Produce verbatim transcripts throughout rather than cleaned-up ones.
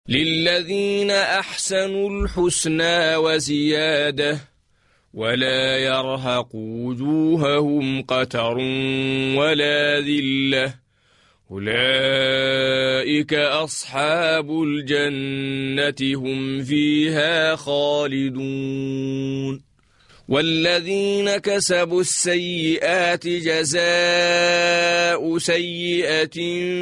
للذين أحسنوا الحسنى وزيادة ولا يرهق وجوههم قتر ولا ذلة أولئك أصحاب الجنة هم فيها خالدون والذين كسبوا السيئات جزاء سيئة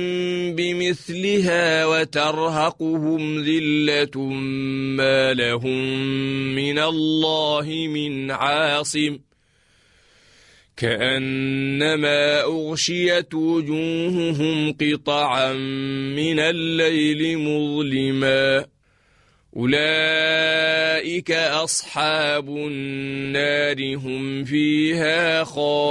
بمثلها وترهقهم ذلة ما لهم من الله من عاصم كأنما أغشيت وجوههم قطعا من الليل مظلما أولئك أصحاب النار هم فيها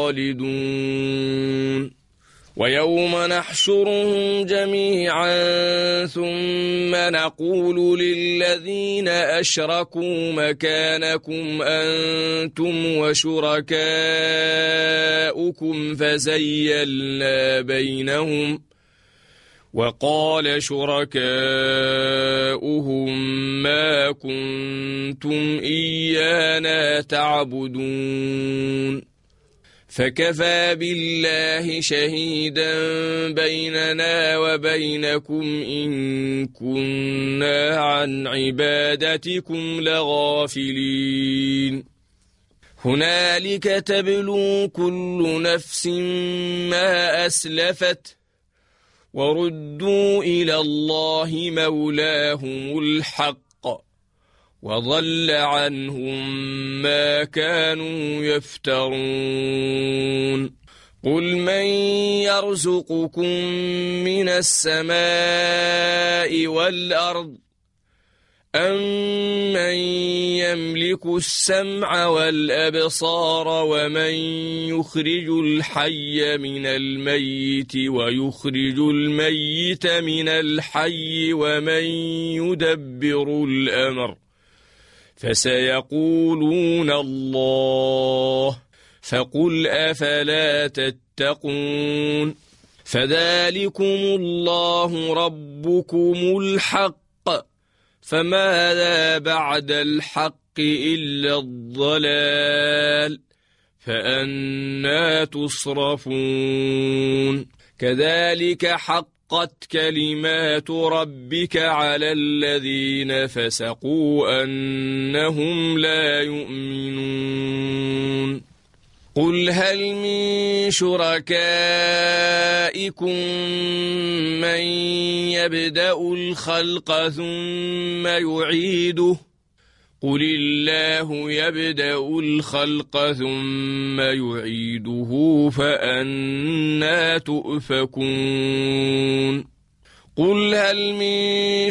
خالدون ويوم نحشرهم جميعا ثم نقول للذين أشركوا مكانكم أنتم وشركاؤكم فزيلنا بينهم وقال شركاؤهم ما كنتم إيانا تعبدون فكفى بالله شهيدا بيننا وبينكم إن كنا عن عبادتكم لغافلين هنالك تبلو كل نفس ما أسلفت وردوا إلى الله مولاهم الحق وضل عنهم ما كانوا يفترون قل من يرزقكم من السماء والأرض أَمَّن يَمْلِكُ السَّمْعَ وَالْأَبْصَارَ وَمَن يُخْرِجُ الْحَيَّ مِنَ الْمَيِّتِ وَيُخْرِجُ الْمَيِّتَ مِنَ الْحَيِّ وَمَن يُدَبِّرُ الْأَمْرَ فَسَيَقُولُونَ اللَّهُ فَقُلْ أَفَلَا تَتَّقُونَ فَذَلِكُمُ اللَّهُ رَبُّكُمُ الْحَقُّ فماذا بعد الحق إلا الضلال فأنى تصرفون كذلك حقت كلمات ربك على الذين فسقوا أنهم لا يؤمنون قل هل من شركائكم من يبدأ الخلق ثم يعيده قل الله يبدأ الخلق ثم يعيده فأنى تؤفكون قل هل من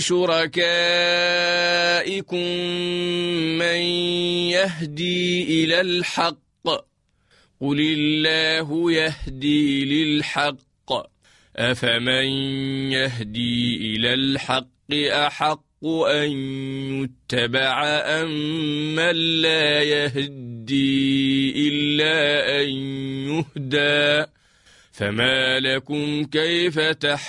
شركائكم من يهدي إلى الحق قل الله يهدي للحق أفمن يهدي إلى الحق أحق أن يتبع أم من لا يهدي إلا أن يهدى فما لكم كيف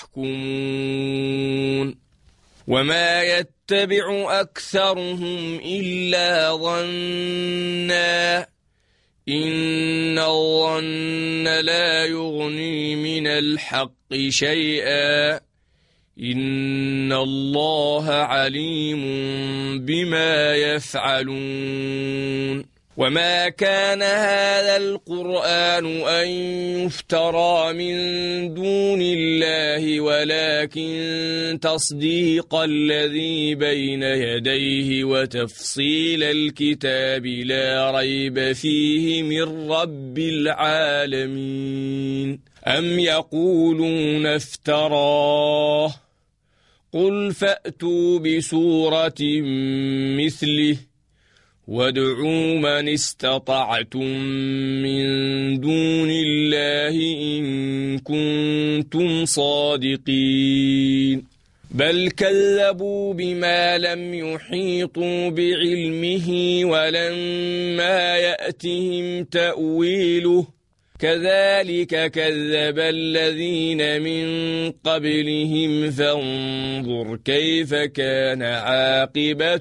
تحكمون وما يتبع أكثرهم إلا ظنّا إن الظن لا يغني من الحق شيئا إن الله عليم بما يفعلون وما كان هذا القرآن أن يفترى من دون الله ولكن تصديق الذي بين يديه وتفصيل الكتاب لا ريب فيه من رب العالمين أم يقولون افتراه قل فأتوا بسورة مثله وادعوا من استطعتم من دون الله إن كنتم صادقين بل كذبوا بما لم يحيطوا بعلمه ولما يأتهم تأويله كذلك كذب الذين من قبلهم فانظر كيف كان عاقبة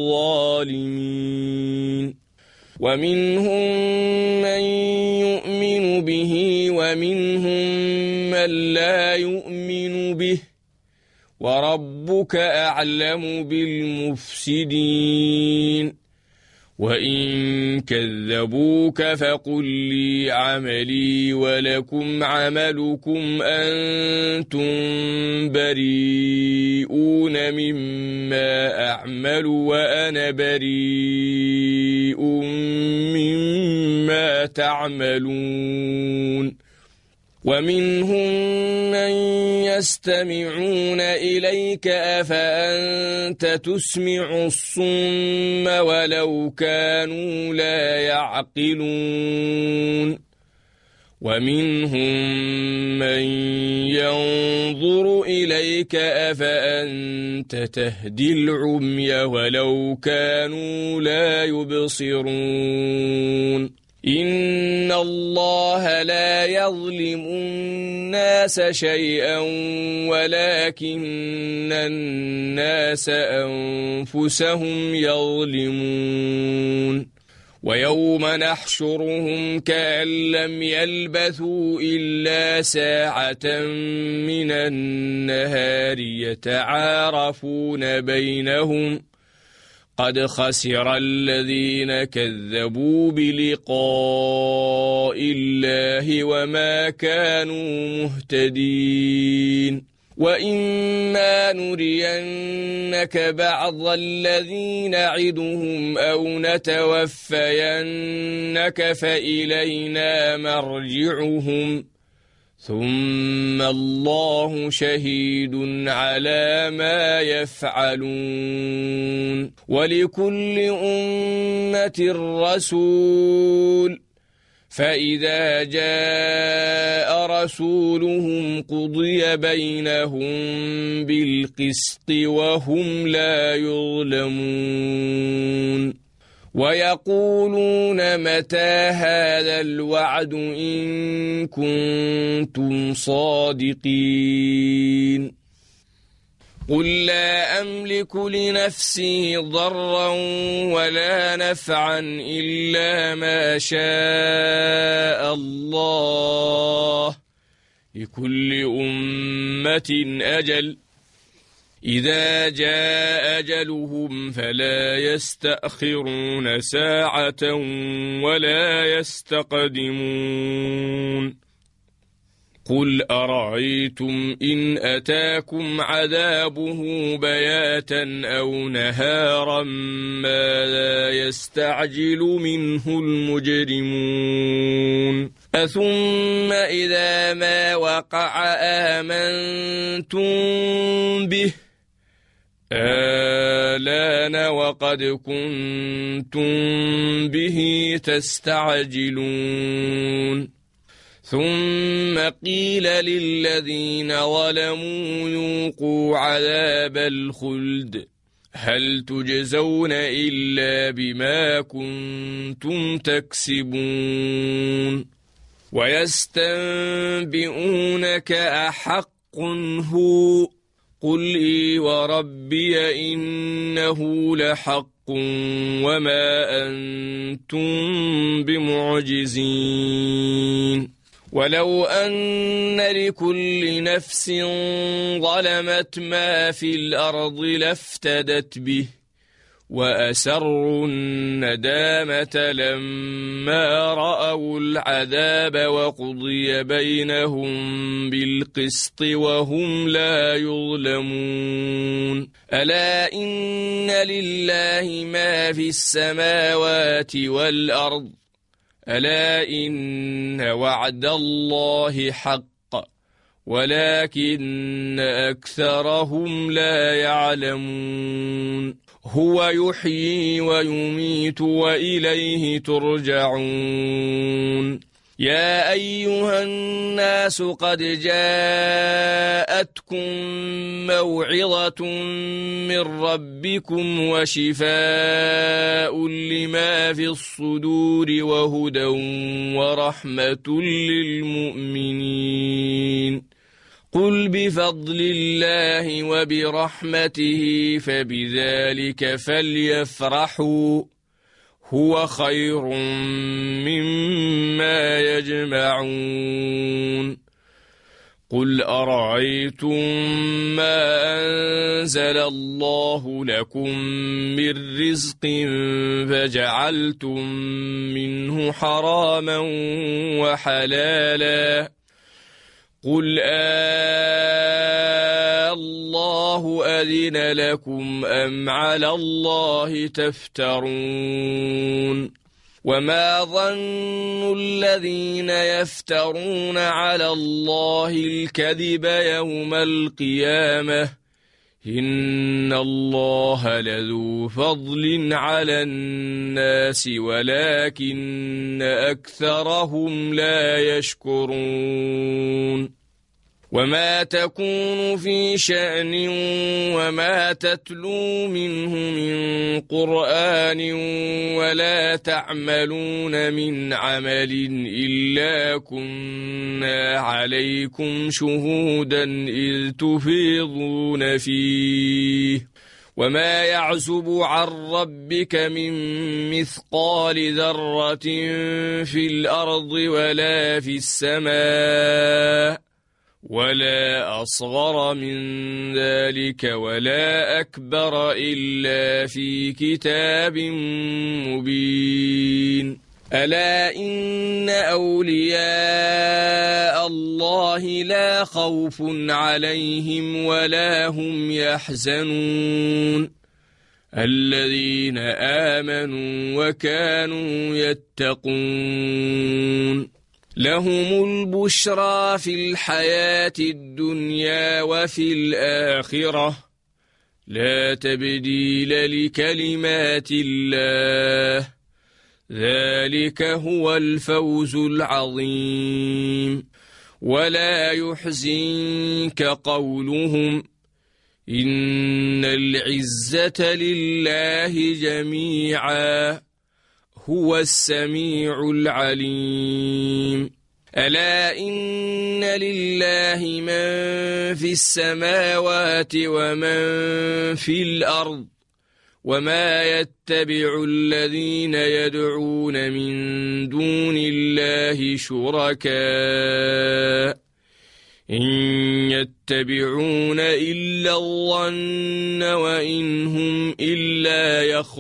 الظالمين ومنهم من يؤمن به ومنهم من لا يؤمن به وربك أعلم بالمفسدين وإن كذبوك فقل لي عملي ولكم عملكم أنتم بريئون مما أعمل وأنا بريء مما تعملون ومنهم من يستمعون إليك أفأنت تسمع الصم ولو كانوا لا يعقلون ومنهم من ينظر إليك أفأنت تهدي العمي ولو كانوا لا يبصرون إن الله لا يظلم الناس شيئا ولكن الناس أنفسهم يظلمون ويوم نحشرهم كأن لم يلبثوا إلا ساعة من النهار يتعارفون بينهم قد خسر الذين كذبوا بلقاء الله وما كانوا مهتدين وإما نرينك بعض الذي نعدهم أو نتوفينك فإلينا مرجعهم ثم الله شهيد على ما يفعلون ولكل أمة رسول فإذا جاء رسولهم قضي بينهم بالقسط وهم لا يظلمون ويقولون متى هذا الوعد إن كنتم صادقين قل لا أملك لنفسي ضرا ولا نفعا إلا ما شاء الله لكل أمة أجل إذا جاء أجلهم فلا يستأخرون ساعة ولا يستقدمون قل أرأيتم إن أتاكم عذابه بياتا أو نهارا ماذا يستعجل منه المجرمون أثم إذا ما وقع آمنتم به آلان وقد كنتم به تستعجلون ثم قيل للذين ظلموا ذوقوا عذاب الخلد هل تجزون إلا بما كنتم تكسبون ويستنبئونك أحق هو قل إي وربي إنه لحق وما أنتم بمعجزين ولو أن لكل نفس ظلمت ما في الأرض لافتدت به وأسروا الندامة لما رأوا العذاب وقضي بينهم بالقسط وهم لا يظلمون ألا إن لله ما في السماوات والأرض ألا إن وعد الله حق ولكن أكثرهم لا يعلمون هو يحيي ويميت وإليه ترجعون يا أيها الناس قد جاءتكم موعظة من ربكم وشفاء لما في الصدور وهدى ورحمة للمؤمنين قل بفضل الله وبرحمته فبذلك فليفرحوا هو خير مما يجمعون قل أرأيتم ما أنزل الله لكم من رزق فجعلتم منه حراما وحلالا قل آه الله أذن لكم أم على الله تفترون وما ظن الذين يفترون على الله الكذب يوم القيامة إن الله لذو فضل على الناس ولكن أكثرهم لا يشكرون وما تكون في شأن وما تتلو منه من قرآن ولا تعملون من عمل إلا كنا عليكم شهودا إذ تفيضون فيه وما يعزب عن ربك من مثقال ذرة في الأرض ولا في السماء ولا أصغر من ذلك ولا أكبر إلا في كتاب مبين ألا إن أولياء الله لا خوف عليهم ولا هم يحزنون الذين آمنوا وكانوا يتقون لهم البشرى في الحياة الدنيا وفي الآخرة لا تبديل لكلمات الله ذلك هو الفوز العظيم ولا يحزنك قولهم إن العزة لله جميعا هو السميع العليم ألا إن لله من في السماوات ومن في الأرض وما يتبع الذين يدعون من دون الله شركاء إن يتبعون إلا الظن وإن هم إلا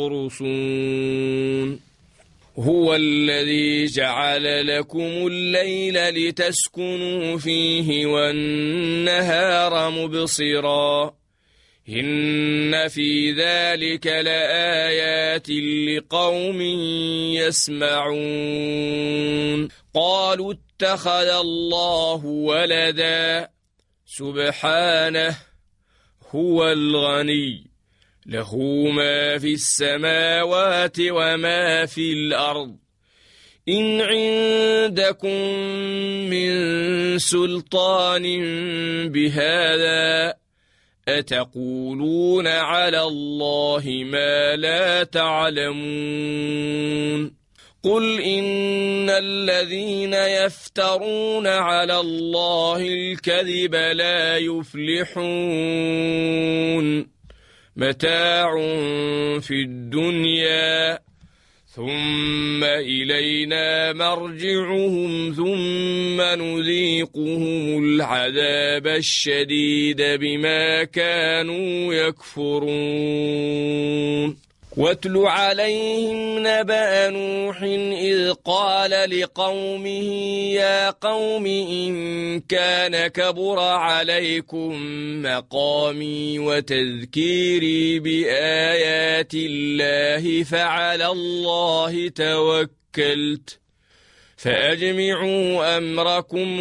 يخرصون هو الذي جعل لكم الليل لتسكنوا فيه والنهار مبصرا إن في ذلك لآيات لقوم يسمعون قالوا اتخذ الله ولدا سبحانه هو الغني له ما في السماوات وما في الأرض إن عندكم من سلطان بهذا أتقولون على الله ما لا تعلمون قل إن الذين يفترون على الله الكذب لا يفلحون متاع في الدنيا ثم إلينا مرجعهم ثم نذيقهم العذاب الشديد بما كانوا يكفرون واتل عليهم نبأ نوح إذ قال لقومه يا قوم إن كان كبر عليكم مقامي وتذكيري بآيات الله فعلى الله توكلت فأجمعوا أمركم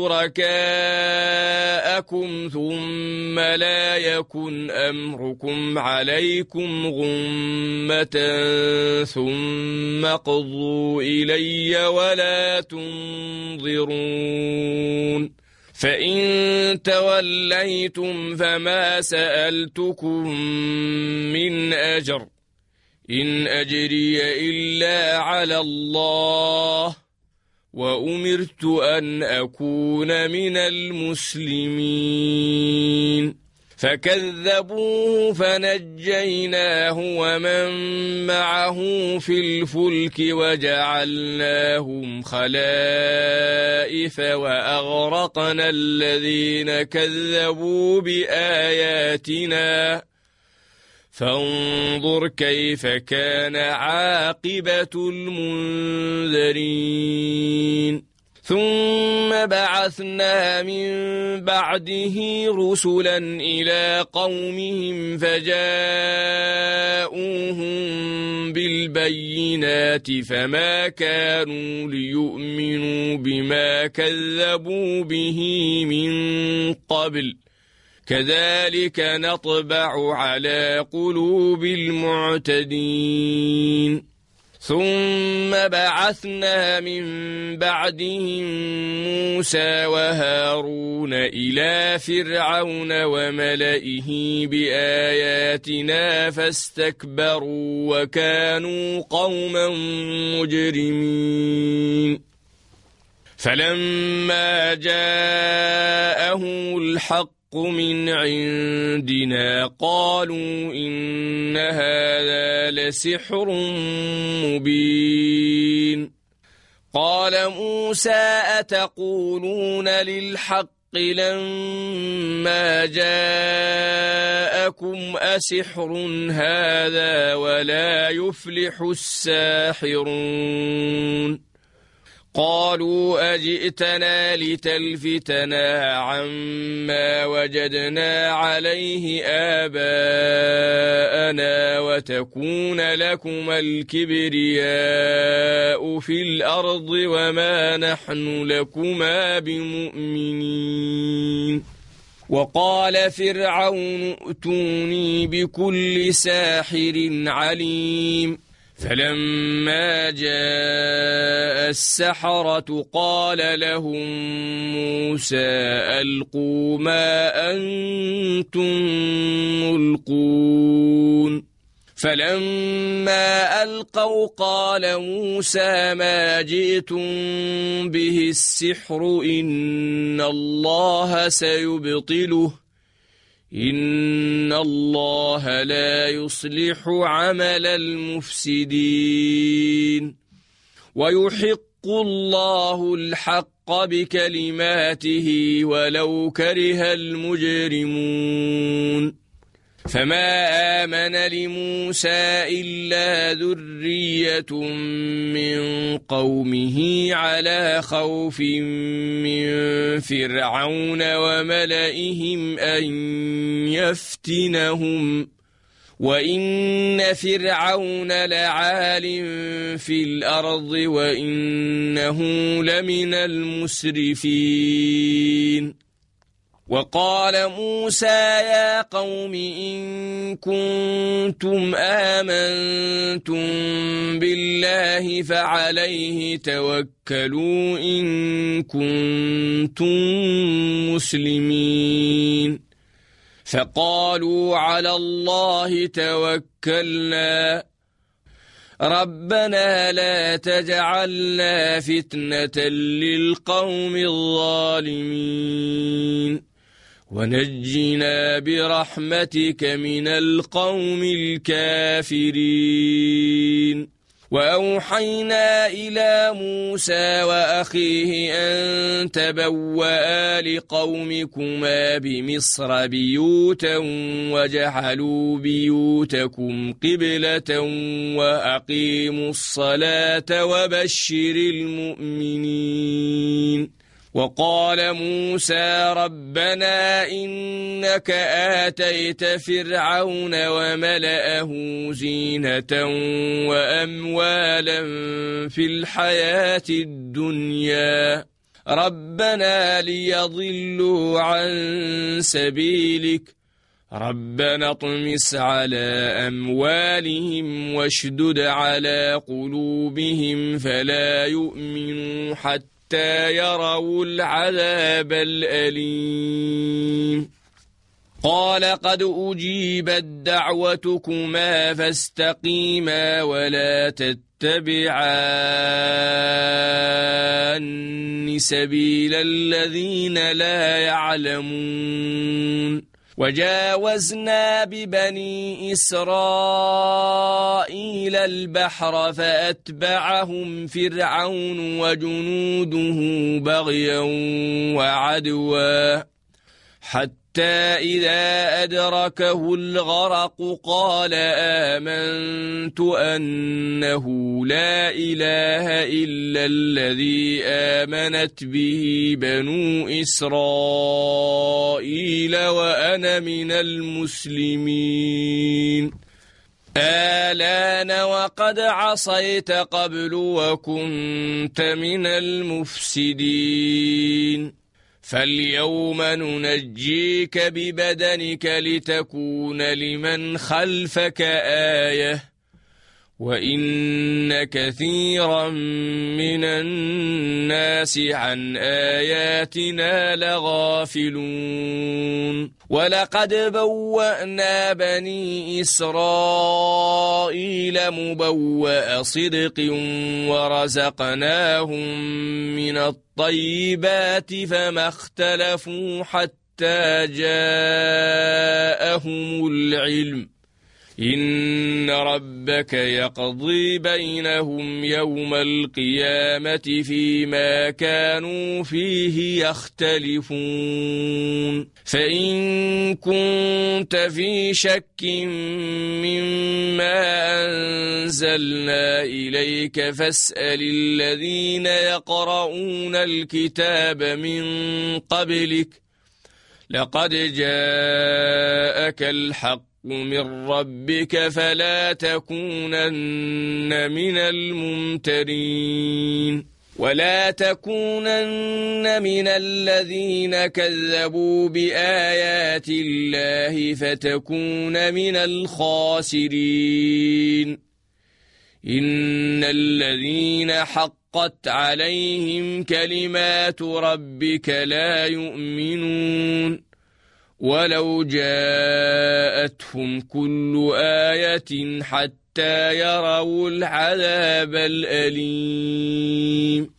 وشركاءكم ثم لا يكن أمركم عليكم غمة ثم اقضوا إلي ولا تنظرون فإن توليتم فما سألتكم من أجر إن أجري إلا على الله وأمرت أن أكون من المسلمين فكذبوه فنجيناه ومن معه في الفلك وجعلناهم خلائف وأغرقنا الذين كذبوا بآياتنا فانظر كيف كان عاقبة المنذرين ثم بعثنا من بعده رسلا إلى قومهم فجاءوهم بالبينات فما كانوا ليؤمنوا بما كذبوا به من قبل كذلك نطبع على قلوب المعتدين ثم بعثنا من بعدهم موسى وهارون إلى فرعون وملئه بآياتنا فاستكبروا وكانوا قوما مجرمين فلما جاءهم الحق من عندنا قالوا إن هذا لسحر مبين قال موسى أتقولون للحق لما جاءكم أسحر هذا ولا يفلح الساحرون قالوا أجئتنا لتلفتنا عما وجدنا عليه آباءنا وتكون لكما الكبرياء في الأرض وما نحن لكما بمؤمنين وقال فرعون ائتوني بكل ساحر عليم فلما جاء السحرة قال لهم موسى ألقوا ما أنتم ملقون فلما ألقوا قال موسى ما جئتم به السحر إن الله سيبطله إن الله لا يصلح عمل المفسدين ويحق الله الحق بكلماته ولو كره المجرمون فما آمن لموسى إلا ذرية من قومه على خوف من فرعون وملئهم أن يفتنهم وإن فرعون لعال في الأرض وإنه لمن المسرفين وقال موسى يا قوم إن كنتم آمنتم بالله فعليه توكلوا إن كنتم مسلمين فقالوا على الله توكلنا ربنا لا تجعلنا فتنة للقوم الظالمين ونجنا برحمتك من القوم الكافرين وأوحينا إلى موسى وأخيه أن تبوأ لقومكما بمصر بيوتا وجعلوا بيوتكم قبلة وأقيموا الصلاة وبشر المؤمنين وقال موسى ربنا إنك آتيت فرعون وملأه زينة وأموالا في الحياة الدنيا ربنا ليضلوا عن سبيلك ربنا اطمس على أموالهم واشدد على قلوبهم فلا يؤمنوا حتى حتى يروا العذاب الأليم قال قد أجيبت دعوتكما فاستقيما ولا تتبعان سبيل الذين لا يعلمون وجاوزنا ببني إسرائيل البحر فأتبعهم فرعون وجنوده بغيا وعدوا حتى إذا أدركه الغرق قال آمنت أنه لا إله إلا الذي آمنت به بنو إسرائيل وأنا من المسلمين آلان وقد عصيت قبل وكنت من المفسدين فاليوم ننجيك ببدنك لتكون لمن خلفك آية وإن كثيرا من الناس عن آياتنا لغافلون ولقد بوأنا بني إسرائيل مبوأ صدق ورزقناهم من الطيبات فما اختلفوا حتى جاءهم العلم إن ربك يقضي بينهم يوم القيامة فيما كانوا فيه يختلفون فإن كنت في شك مما أنزلنا إليك فاسأل الذين يقرؤون الكتاب من قبلك لقد جاءك الحق من ربك فلا تكونن من الممترين ولا تكونن من الذين كذبوا بآيات الله فتكون من الخاسرين إن الذين حقت عليهم كلمات ربك لا يؤمنون ولو جاءتهم كل آية حتى يروا العذاب الأليم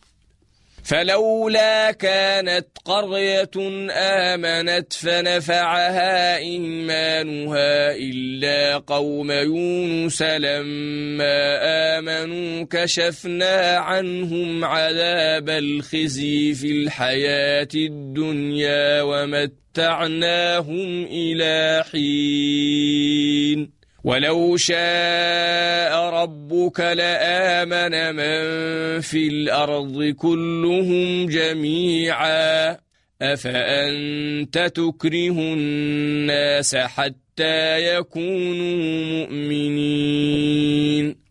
فلولا كانت قرية آمنت فنفعها إيمانها إلا قوم يونس لما آمنوا كشفنا عنهم عذاب الخزي في الحياة الدنيا ومتعناهم إلى حين ولو شاء ربك لآمن من في الأرض كلهم جميعا أفأنت تكره الناس حتى يكونوا مؤمنين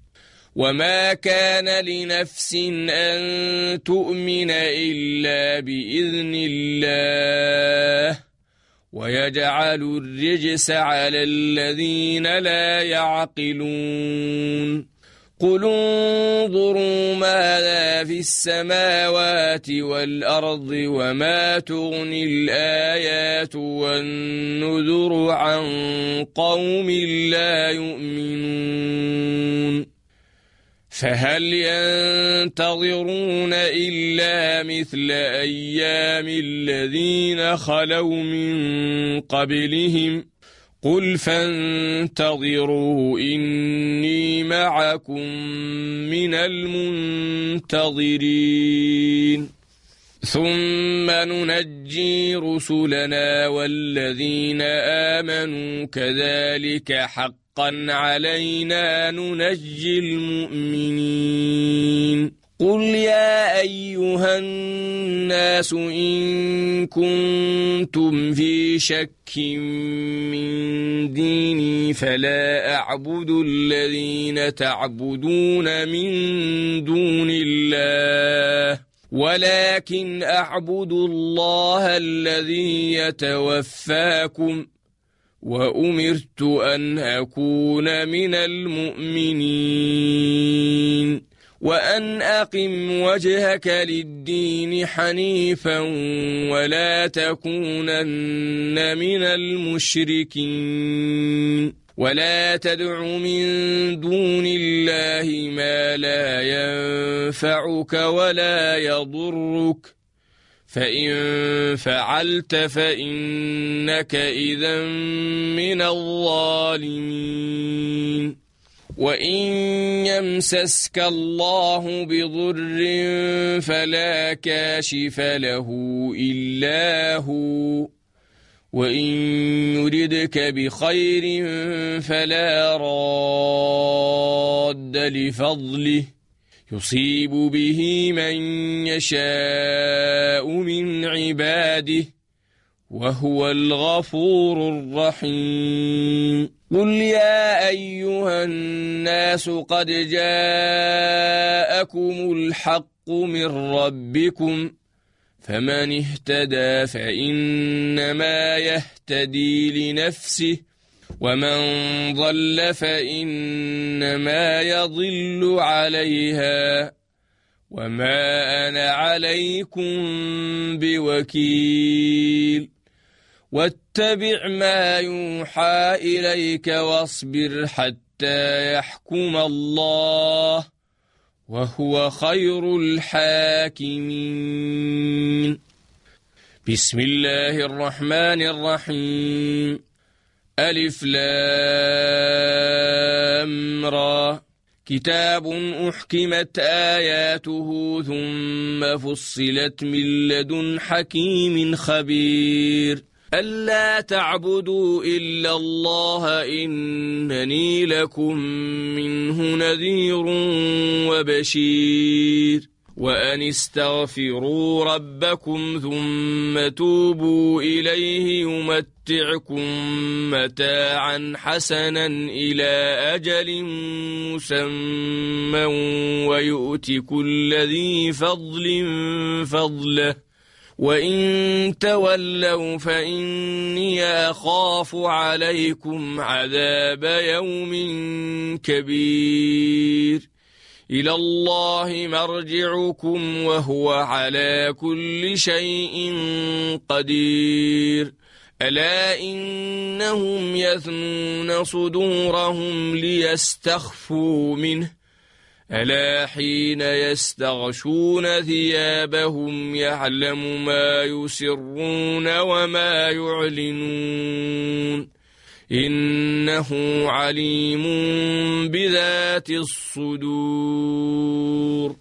وما كان لنفس أن تؤمن إلا بإذن الله ويجعل الرجس على الذين لا يعقلون قل انظروا ماذا في السماوات والأرض وما تغني الآيات والنذر عن قوم لا يؤمنون فهل ينتظرون إلا مثل أيام الذين خلوا من قبلهم قل فانتظروا إني معكم من المنتظرين ثم ننجي رسلنا والذين آمنوا كذلك حقا علينا ننجي المؤمنين قل يا أيها الناس إن كنتم في شك من ديني فلا أعبد الذين تعبدون من دون الله ولكن أعبد الله الذي يتوفاكم وأمرت أن أكون من المؤمنين وأن أقم وجهك للدين حنيفا ولا تكونن من المشركين ولا تدع من دون الله ما لا ينفعك ولا يضرك فإن فعلت فإنك إذا من الظالمين وإن يمسسك الله بضر فلا كاشف له إلا هو وإن يردك بخير فلا راد لفضله يصيب به من يشاء من عباده وهو الغفور الرحيم قل يا أيها الناس قد جاءكم الحق من ربكم فمن اهتدى فإنما يهتدي لنفسه ومن ضل فإنما يضل عليها وما أنا عليكم بوكيل واتبع ما يوحى إليك واصبر حتى يحكم الله وهو خير الحاكمين بسم الله الرحمن الرحيم ألف لام را كتاب أحكمت آياته ثم فصلت من لدن حكيم خبير ألا تعبدوا إلا الله إنني لكم منه نذير وبشير وأن استغفروا ربكم ثم توبوا إليه يمتعكم متاعا حسنا إلى أجل مسمى ويؤت كل ذي فضل فضله وإن تولوا فإني أخاف عليكم عذاب يوم كبير إلى الله مرجعكم وهو على كل شيء قدير ألا إنهم يثنون صدورهم ليستخفوا منه ألا حين يستغشون ثيابهم يعلم ما يسرون وما يعلنون إنه عليم بذات الصدور